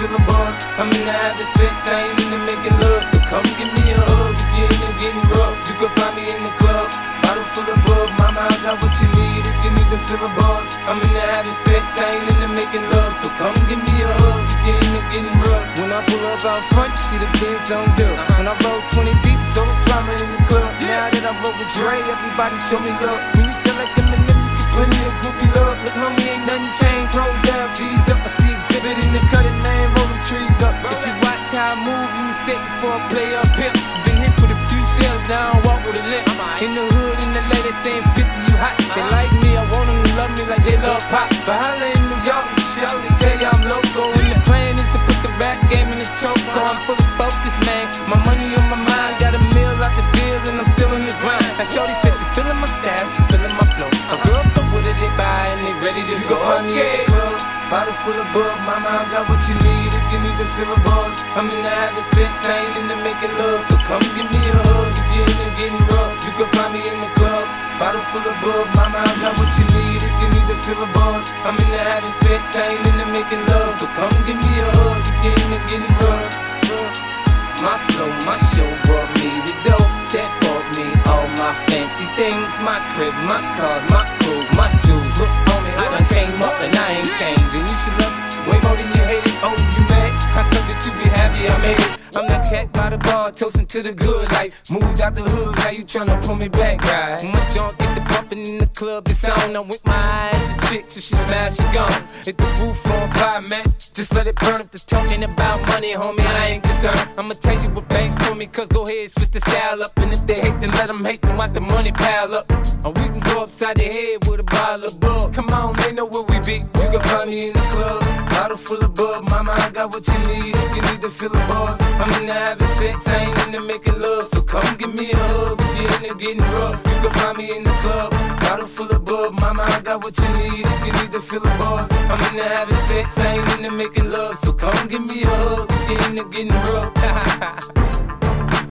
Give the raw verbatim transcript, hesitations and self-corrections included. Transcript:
feel the buzz. I'm in the having sex, I ain't into making love. So come give me a hug if you're into getting rough. You can find me in the club, bottle full of bug. Mama, I got what you need if you need to feel the buzz. I'm in the having sex, I ain't into making love. So come give me a hug if you're into getting rough. When I pull up out front, you see the Benz on dub. When I roll twenty deep, so it's drama in the club. Now that I roll with Dre, everybody show me love. When you sell like them and them, you get plenty of groupie love. Look, homie, ain't nothing changed. Pros down, cheese up. I see exhibit in the cutting, man, rolling trees up. If you watch how I move, you mistake before I play up pimp. Been hit with a few shells, now I don't walk with a limp. In the hood, in the lady saying fifty, you hot. They like me, I want them to love me like they love pop. But holla in New York, show they tell you I'm loco. And the plan is to put the rap game in the choke. I'm fully focused, man. My money on my mind, got a meal out the deal, and I'm still in the grind. Now shorty says she feeling my style, she feeling my flow. A girl fuck with it, they buy and they ready to go. You can find me at the club, bottle full of bug. Mama, I got what you need if you need to feel a buzz. I'm in the having sex, I ain't into making love. So come give me a hug if you're into getting rough. You can find me in the club, bottle full of bug. Mama, I got what you need if you need to feel a buzz. I'm in the having sex, I ain't into making love. So come give me a hug if you're into getting rough. My flow, my show brought me the dough that bought me all my fancy things. My crib, my cars, my clothes, my jewels. Look on me, I done came up and I ain't changing. You should love me way more than you hate it. Oh, you mad? I thought that you be happy I made it. I'm that cat by the bar, toasting to the good life. Moved out the hood, now you tryna pull me back, right? My junk get the bumpin' in the club, it's on. I'm with my eyes to chicks, if she smash, she gone. Hit the roof on fire, man. Just let it burn if the talking about money, homie, I ain't concerned. I'ma tell you what banks told me, cause go ahead, switch the style up. And if they hate, then let them hate, then watch the money pile up. Or we can go upside the head with a bottle of bug. Come on, they know where we be. You can find me in the club, bottle full of bug. Mama, I got what you need if you need to feel the buzz. I'm in the having sex, I ain't into making love. So come give me a hug if you're into getting rough. You can find me in the club, bottle full of bug. Mama, I got what you need if you need to feel the buzz. I'm in the having sex, I ain't into making love. So come give me a hug if you're into getting rough.